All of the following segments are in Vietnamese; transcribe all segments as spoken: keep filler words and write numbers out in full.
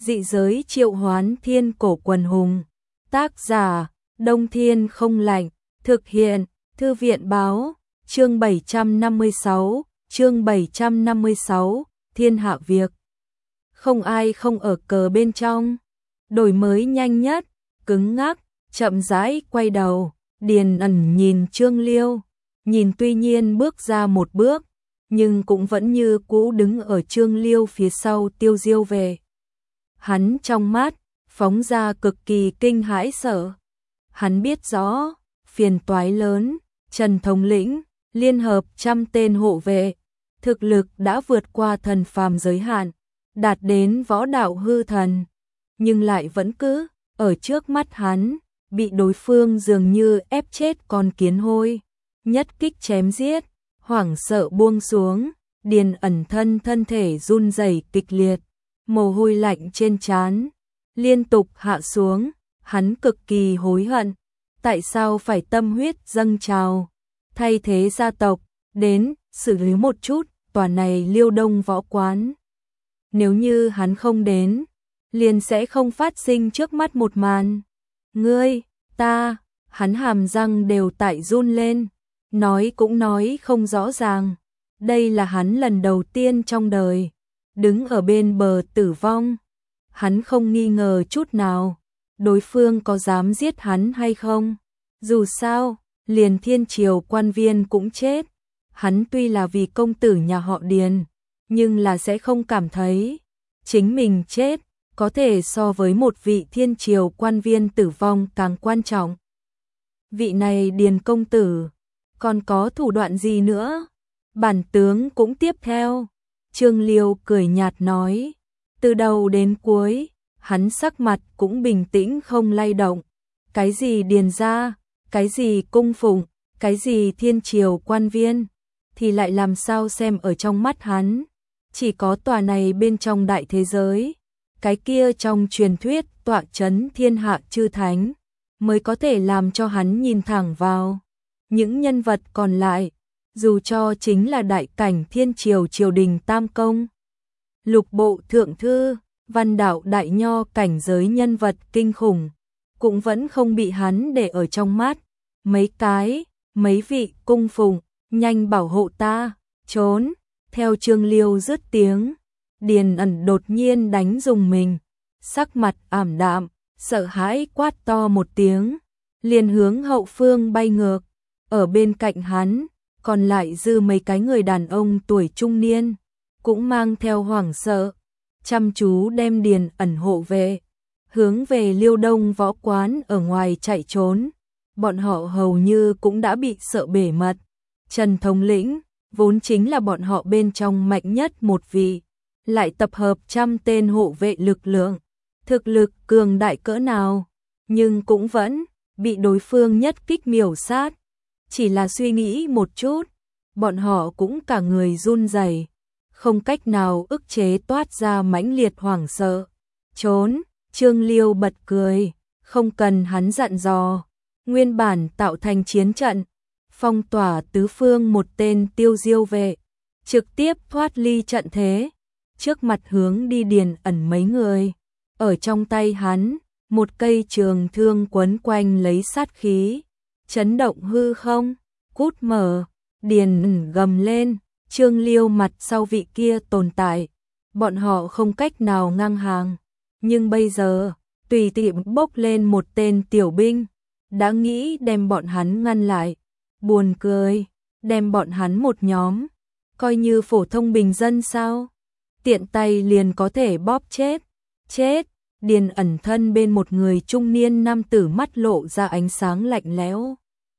Dị giới triệu hoán thiên cổ quần hùng. Tác giả, Đông Thiên không lạnh. Thực hiện, Thư viện báo. Chương bảy trăm năm mươi sáu, chương bảy trăm năm mươi sáu, thiên hạ việc. Không ai không ở cờ bên trong. Đổi mới nhanh nhất, cứng ngắc, chậm rãi quay đầu. Điền ẩn nhìn Trương Liêu, nhìn tuy nhiên bước ra một bước, nhưng cũng vẫn như cũ đứng ở Trương Liêu phía sau Tiêu Diêu về. Hắn trong mắt phóng ra cực kỳ kinh hãi sợ. Hắn biết rõ, phiền toái lớn, Trần thống lĩnh, liên hợp trăm tên hộ vệ, thực lực đã vượt qua thần phàm giới hạn, đạt đến võ đạo hư thần, nhưng lại vẫn cứ ở trước mắt hắn, bị đối phương dường như ép chết con kiến hôi, nhất kích chém giết, hoảng sợ buông xuống, Điền ẩn thân thân thể run rẩy kịch liệt, mồ hôi lạnh trên trán liên tục hạ xuống, hắn cực kỳ hối hận, tại sao phải tâm huyết dâng trào, thay thế gia tộc, đến xử lý một chút tòa này Liêu Đông võ quán. Nếu như hắn không đến, liền sẽ không phát sinh trước mắt một màn. Ngươi, ta, hắn hàm răng đều tại run lên, nói cũng nói không rõ ràng. Đây là hắn lần đầu tiên trong đời đứng ở bên bờ tử vong. Hắn không nghi ngờ chút nào đối phương có dám giết hắn hay không. Dù sao, liền thiên triều quan viên cũng chết. Hắn tuy là vì công tử nhà họ Điền, nhưng là sẽ không cảm thấy chính mình chết có thể so với một vị thiên triều quan viên tử vong càng quan trọng. Vị này Điền công tử, còn có thủ đoạn gì nữa? Bản tướng cũng tiếp theo. Trương Liêu cười nhạt nói, từ đầu đến cuối, hắn sắc mặt cũng bình tĩnh không lay động. Cái gì Điền gia, cái gì cung phụng, cái gì thiên triều quan viên, thì lại làm sao xem ở trong mắt hắn. Chỉ có tòa này bên trong đại thế giới, cái kia trong truyền thuyết tọa chấn thiên hạ chư thánh, mới có thể làm cho hắn nhìn thẳng vào. Những nhân vật còn lại, dù cho chính là đại cảnh thiên triều triều đình tam công, lục bộ thượng thư, văn đạo đại nho cảnh giới nhân vật kinh khủng, cũng vẫn không bị hắn để ở trong mắt. Mấy cái, mấy vị cung phụng, nhanh bảo hộ ta, trốn. Theo Trương Liêu dứt tiếng, Điền ẩn đột nhiên đánh dùng mình, sắc mặt ảm đạm, sợ hãi quát to một tiếng, liền hướng hậu phương bay ngược. Ở bên cạnh hắn, còn lại dư mấy cái người đàn ông tuổi trung niên, cũng mang theo hoảng sợ, chăm chú đem Điền ẩn hộ về, hướng về Liêu Đông võ quán ở ngoài chạy trốn. Bọn họ hầu như cũng đã bị sợ bể mật. Trần thống lĩnh vốn chính là bọn họ bên trong mạnh nhất một vị, lại tập hợp trăm tên hộ vệ lực lượng, thực lực cường đại cỡ nào, nhưng cũng vẫn bị đối phương nhất kích miểu sát. Chỉ là suy nghĩ một chút, bọn họ cũng cả người run rẩy, không cách nào ức chế toát ra mãnh liệt hoảng sợ. Trốn, Trương Liêu bật cười, không cần hắn dặn dò, nguyên bản tạo thành chiến trận, phong tỏa tứ phương một tên Tiêu Diêu vệ, trực tiếp thoát ly trận thế, trước mặt hướng đi Điền ẩn mấy người. Ở trong tay hắn, một cây trường thương quấn quanh lấy sát khí, chấn động hư không, cút mở. Điền ẩn gầm lên, Trương Liêu mặt sau vị kia tồn tại, bọn họ không cách nào ngang hàng, nhưng bây giờ, tùy tiện bốc lên một tên tiểu binh, đã nghĩ đem bọn hắn ngăn lại. Buồn cười, đem bọn hắn một nhóm, coi như phổ thông bình dân sao? Tiện tay liền có thể bóp chết. Chết, Điền ẩn thân bên một người trung niên nam tử mắt lộ ra ánh sáng lạnh lẽo.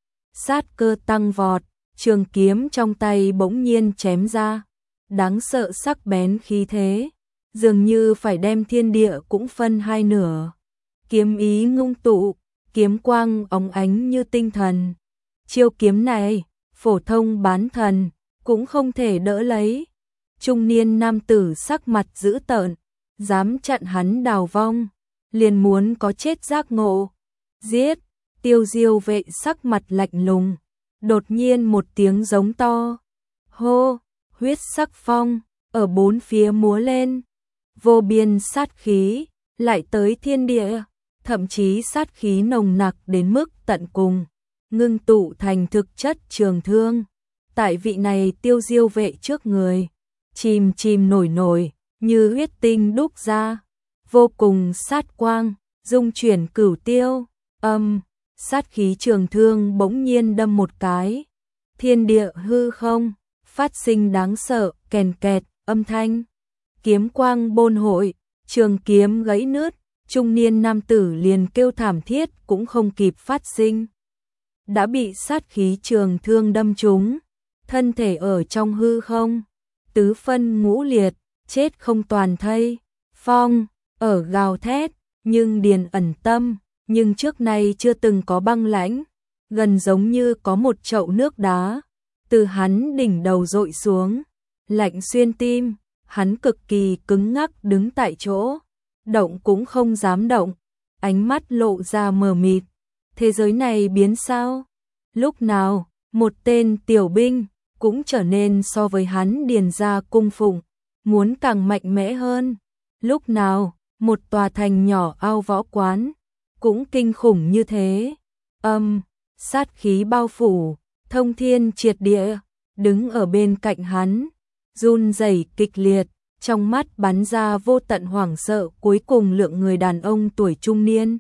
Sát cơ tăng vọt, trường kiếm trong tay bỗng nhiên chém ra. Đáng sợ sắc bén khí thế, dường như phải đem thiên địa cũng phân hai nửa. Kiếm ý ngưng tụ, kiếm quang óng ánh như tinh thần. Chiêu kiếm này, phổ thông bán thần, cũng không thể đỡ lấy. Trung niên nam tử sắc mặt dữ tợn, dám chặn hắn đào vong, liền muốn có chết giác ngộ. Giết, Tiêu Diêu vệ sắc mặt lạnh lùng, đột nhiên một tiếng giống to. Hô, huyết sắc phong, ở bốn phía múa lên. Vô biên sát khí, lại tới thiên địa, thậm chí sát khí nồng nặc đến mức tận cùng, ngưng tụ thành thực chất trường thương. Tại vị này Tiêu Diêu vệ trước người, chìm chìm nổi nổi, như huyết tinh đúc ra, vô cùng sát quang, dung chuyển cửu tiêu, âm, sát khí trường thương bỗng nhiên đâm một cái. Thiên địa hư không, phát sinh đáng sợ, kèn kẹt, âm thanh. Kiếm quang bôn hội, trường kiếm gãy nứt, trung niên nam tử liền kêu thảm thiết cũng không kịp phát sinh. Đã bị sát khí trường thương đâm trúng, thân thể ở trong hư không, tứ phân ngũ liệt, chết không toàn thây. Phong, ở gào thét, nhưng Điền ẩn tâm, nhưng trước nay chưa từng có băng lãnh, gần giống như có một chậu nước đá từ hắn đỉnh đầu dội xuống, lạnh xuyên tim, hắn cực kỳ cứng ngắc đứng tại chỗ, động cũng không dám động, ánh mắt lộ ra mờ mịt. Thế giới này biến sao? Lúc nào, một tên tiểu binh cũng trở nên so với hắn Điền gia cung phụng, muốn càng mạnh mẽ hơn. Lúc nào, một tòa thành nhỏ ao võ quán cũng kinh khủng như thế. Âm, sát khí bao phủ, thông thiên triệt địa, đứng ở bên cạnh hắn, run rẩy kịch liệt, trong mắt bắn ra vô tận hoảng sợ. Cuối cùng lượng người đàn ông tuổi trung niên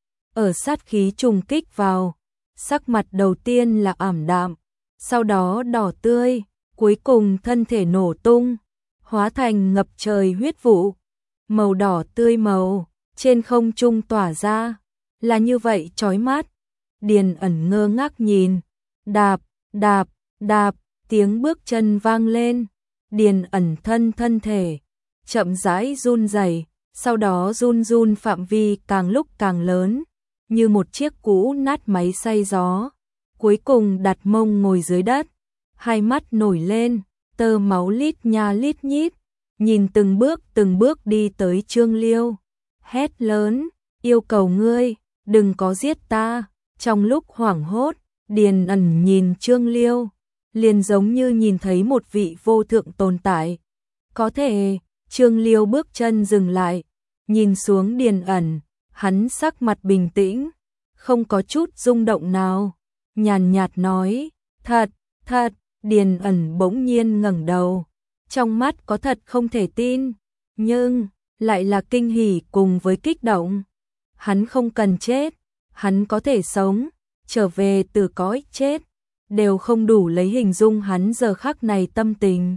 ở sát khí trùng kích vào, sắc mặt đầu tiên là ảm đạm, sau đó đỏ tươi, cuối cùng thân thể nổ tung, hóa thành ngập trời huyết vụ, màu đỏ tươi màu, trên không trung tỏa ra, là như vậy chói mắt. Điền ẩn ngơ ngác nhìn, đạp, đạp, đạp, tiếng bước chân vang lên, Điền ẩn thân thân thể, chậm rãi run rẩy, sau đó run run phạm vi càng lúc càng lớn, như một chiếc cũ nát máy xay gió, cuối cùng đặt mông ngồi dưới đất, hai mắt nổi lên, tơ máu lít nha lít nhít, nhìn từng bước từng bước đi tới Trương Liêu, hét lớn, yêu cầu ngươi, đừng có giết ta. Trong lúc hoảng hốt, Điền ẩn nhìn Trương Liêu, liền giống như nhìn thấy một vị vô thượng tồn tại. Có thể, Trương Liêu bước chân dừng lại, nhìn xuống Điền ẩn, hắn sắc mặt bình tĩnh, không có chút rung động nào, nhàn nhạt nói, thật, thật. Điền ẩn bỗng nhiên ngẩng đầu, trong mắt có thật không thể tin, nhưng lại là kinh hỉ cùng với kích động. Hắn không cần chết, hắn có thể sống, trở về từ cõi chết, đều không đủ lấy hình dung hắn giờ khắc này tâm tình.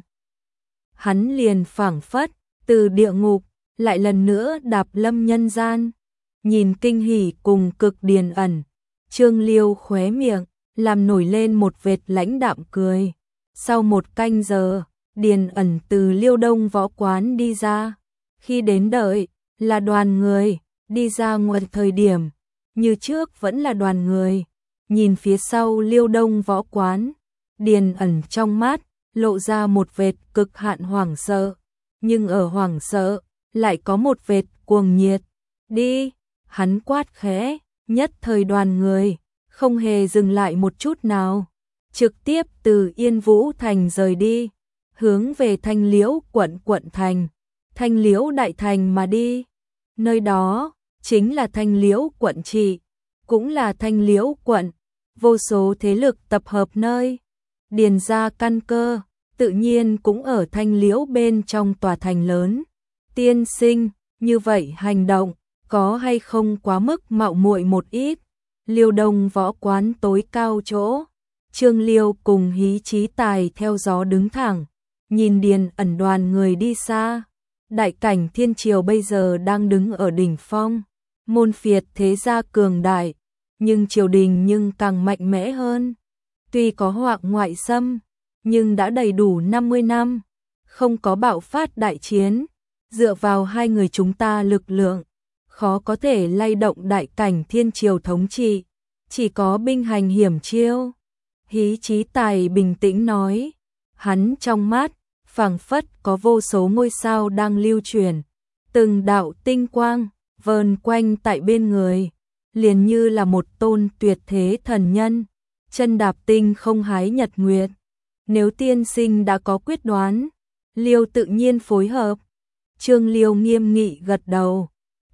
Hắn liền phảng phất từ địa ngục lại lần nữa đạp lâm nhân gian, nhìn kinh hỉ cùng cực Điền ẩn, Trương Liêu khóe miệng làm nổi lên một vệt lãnh đạm cười. Sau một canh giờ, Điền ẩn từ Liêu Đông võ quán đi ra, khi đến đợi là đoàn người, đi ra ngoài thời điểm, như trước vẫn là đoàn người, nhìn phía sau Liêu Đông võ quán, Điền ẩn trong mắt lộ ra một vệt cực hạn hoảng sợ, nhưng ở hoảng sợ lại có một vệt cuồng nhiệt. Đi, hắn quát khẽ, nhất thời đoàn người không hề dừng lại một chút nào, trực tiếp từ Yên Vũ thành rời đi, hướng về Thanh Liễu quận quận thành, Thanh Liễu đại thành mà đi. Nơi đó chính là Thanh Liễu quận trị, cũng là Thanh Liễu quận, vô số thế lực tập hợp nơi. Điền gia căn cơ tự nhiên cũng ở Thanh Liễu bên trong tòa thành lớn. Tiên sinh, như vậy hành động có hay không quá mức mạo muội một ít? Liêu Đông võ quán tối cao chỗ, Trương Liêu cùng Hí Chí Tài theo gió đứng thẳng, nhìn Điền ẩn đoàn người đi xa. Đại cảnh thiên triều bây giờ đang đứng ở đỉnh phong, môn phiệt thế gia cường đại, nhưng triều đình nhưng càng mạnh mẽ hơn. Tuy có hoạc ngoại xâm, nhưng đã đầy đủ năm mươi năm, không có bạo phát đại chiến, dựa vào hai người chúng ta lực lượng, khó có thể lay động đại cảnh thiên triều thống trị, chỉ có binh hành hiểm chiêu. Hí Chí Tài bình tĩnh nói, hắn trong mắt phảng phất có vô số ngôi sao đang lưu truyền, từng đạo tinh quang vờn quanh tại bên người, liền như là một tôn tuyệt thế thần nhân, chân đạp tinh không hái nhật nguyệt. Nếu tiên sinh đã có quyết đoán, Liêu tự nhiên phối hợp. Trương Liêu nghiêm nghị gật đầu,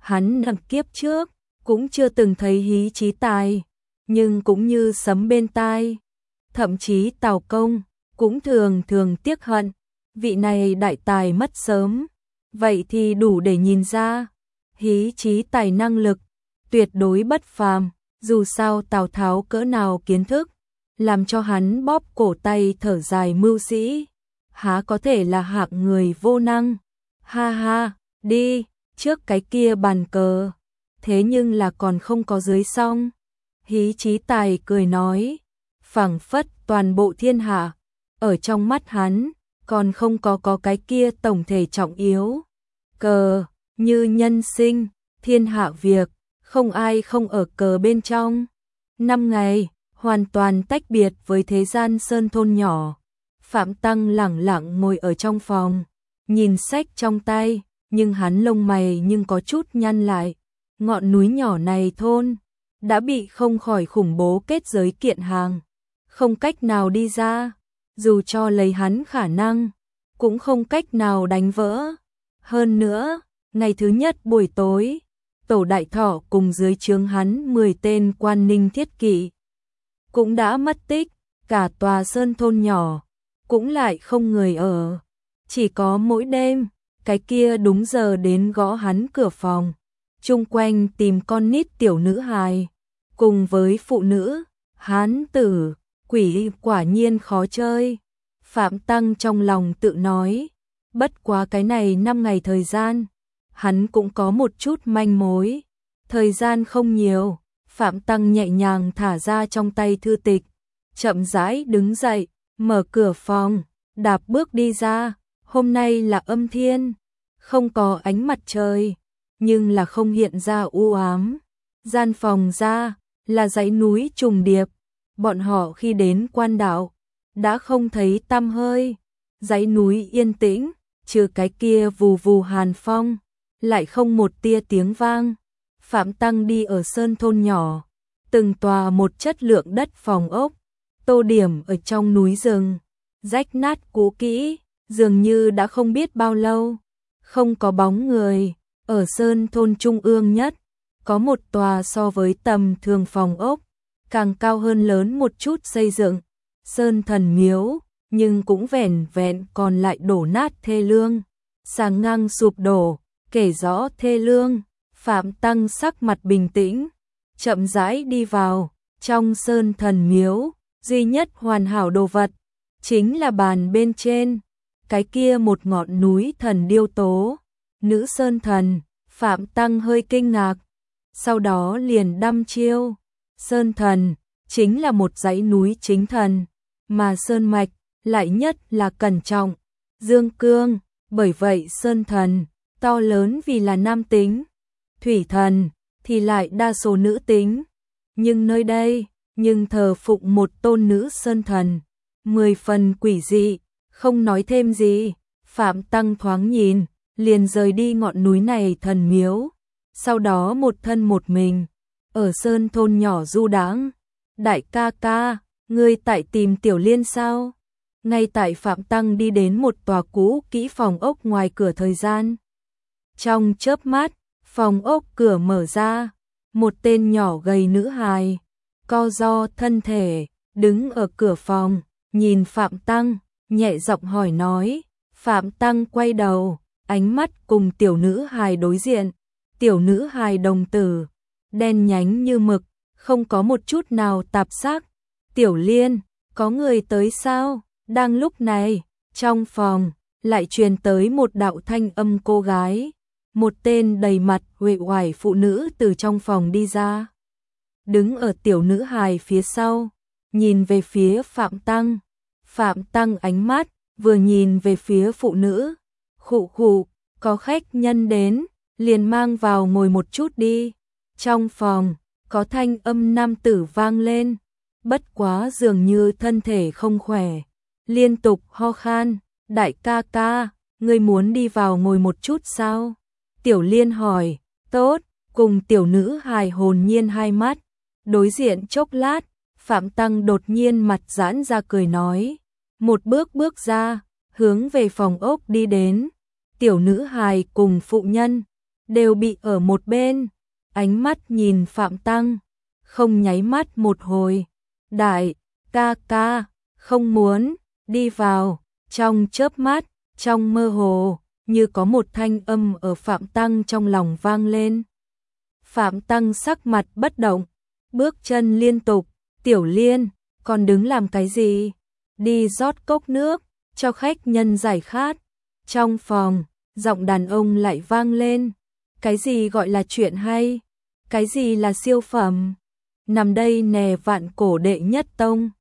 Hắn năm kiếp trước cũng chưa từng thấy Hí Chí Tài, nhưng cũng như sấm bên tai. Thậm chí Tào Công cũng thường thường tiếc hận, vị này đại tài mất sớm. Vậy thì đủ để nhìn ra, Hí Chí Tài năng lực tuyệt đối bất phàm, dù sao Tào Tháo cỡ nào kiến thức, làm cho hắn bóp cổ tay thở dài mưu sĩ, há có thể là hạng người vô năng. Ha ha, đi, trước cái kia bàn cờ, thế nhưng là còn không có dưới xong. Hí Chí Tài cười nói, phảng phất toàn bộ thiên hạ, ở trong mắt hắn, còn không có có cái kia tổng thể trọng yếu. Cờ, như nhân sinh, thiên hạ việc, không ai không ở cờ bên trong. Năm ngày, hoàn toàn tách biệt với thế gian sơn thôn nhỏ. Phạm Tăng lẳng lặng ngồi ở trong phòng, nhìn sách trong tay, nhưng hắn lông mày nhưng có chút nhăn lại. Ngọn núi nhỏ này thôn, đã bị không khỏi khủng bố kết giới kiện hàng, không cách nào đi ra, dù cho lấy hắn khả năng, cũng không cách nào đánh vỡ. Hơn nữa, ngày thứ nhất buổi tối, Tổ Đại Thọ cùng dưới trướng hắn mười tên quan ninh thiết kỵ cũng đã mất tích, cả tòa sơn thôn nhỏ cũng lại không người ở, chỉ có mỗi đêm cái kia đúng giờ đến gõ hắn cửa phòng, chung quanh tìm con nít tiểu nữ hài, cùng với phụ nữ, hán tử, quỷ quả nhiên khó chơi. Phạm Tăng trong lòng tự nói, bất quá cái này năm ngày thời gian, hắn cũng có một chút manh mối. Thời gian không nhiều, Phạm Tăng nhẹ nhàng thả ra trong tay thư tịch, chậm rãi đứng dậy, mở cửa phòng, đạp bước đi ra. Hôm nay là âm thiên, không có ánh mặt trời, nhưng là không hiện ra u ám. Gian phòng ra là dãy núi trùng điệp, bọn họ khi đến quan đạo đã không thấy tăm hơi. Dãy núi yên tĩnh, trừ cái kia vù vù hàn phong, lại không một tia tiếng vang. Phạm Tăng đi ở sơn thôn nhỏ, từng tòa một chất lượng đất phòng ốc, tô điểm ở trong núi rừng, rách nát cũ kỹ, dường như đã không biết bao lâu, không có bóng người. Ở sơn thôn trung ương nhất, có một tòa so với tầm thường phòng ốc, càng cao hơn lớn một chút xây dựng, Sơn Thần Miếu, nhưng cũng vẻn vẹn còn lại đổ nát thê lương, sàng ngang sụp đổ, kể rõ thê lương. Phạm Tăng sắc mặt bình tĩnh, chậm rãi đi vào. Trong Sơn Thần Miếu, duy nhất hoàn hảo đồ vật chính là bàn bên trên, cái kia một ngọn núi thần điêu tố, nữ sơn thần. Phạm Tăng hơi kinh ngạc, sau đó liền đăm chiêu. Sơn thần chính là một dãy núi chính thần, mà sơn mạch lại nhất là cẩn trọng, dương cương, bởi vậy sơn thần to lớn vì là nam tính, thủy thần thì lại đa số nữ tính. Nhưng nơi đây, nhưng thờ phụng một tôn nữ sơn thần, mười phần quỷ dị, không nói thêm gì. Phạm Tăng thoáng nhìn, liền rời đi ngọn núi này thần miếu, sau đó một thân một mình, ở sơn thôn nhỏ du đãng. Đại ca ca, ngươi tại tìm Tiểu Liên sao? Ngay tại Phạm Tăng đi đến một tòa cũ kỹ phòng ốc ngoài cửa thời gian. Trong chớp mắt, phòng ốc cửa mở ra, một tên nhỏ gầy nữ hài, co ro thân thể, đứng ở cửa phòng, nhìn Phạm Tăng, nhẹ giọng hỏi nói. Phạm Tăng quay đầu, ánh mắt cùng tiểu nữ hài đối diện. Tiểu nữ hài đồng tử, đen nhánh như mực, không có một chút nào tạp sắc. Tiểu Liên, có người tới sao? Đang lúc này, trong phòng, lại truyền tới một đạo thanh âm cô gái. Một tên đầy mặt uể oải phụ nữ từ trong phòng đi ra, đứng ở tiểu nữ hài phía sau, nhìn về phía Phạm Tăng. Phạm Tăng ánh mắt vừa nhìn về phía phụ nữ, khụ khụ, có khách nhân đến, liền mang vào ngồi một chút đi. Trong phòng, có thanh âm nam tử vang lên, bất quá dường như thân thể không khỏe, liên tục ho khan. Đại ca ca, ngươi muốn đi vào ngồi một chút sao? Tiểu Liên hỏi. Tốt, cùng tiểu nữ hài hồn nhiên hai mắt đối diện chốc lát. Phạm Tăng đột nhiên mặt giãn ra cười nói, một bước bước ra, hướng về phòng ốc đi đến. Tiểu nữ hài cùng phụ nhân đều bị ở một bên, ánh mắt nhìn Phạm Tăng, không nháy mắt một hồi. Đại ca ca, không muốn, đi vào. Trong chớp mắt, trong mơ hồ, như có một thanh âm ở Phạm Tăng trong lòng vang lên. Phạm Tăng sắc mặt bất động, bước chân liên tục. Tiểu Liên, còn đứng làm cái gì? Đi rót cốc nước, cho khách nhân giải khát. Trong phòng, giọng đàn ông lại vang lên. Cái gì gọi là chuyện hay? Cái gì là siêu phẩm? Nằm đây nè, Vạn Cổ đệ nhất tông.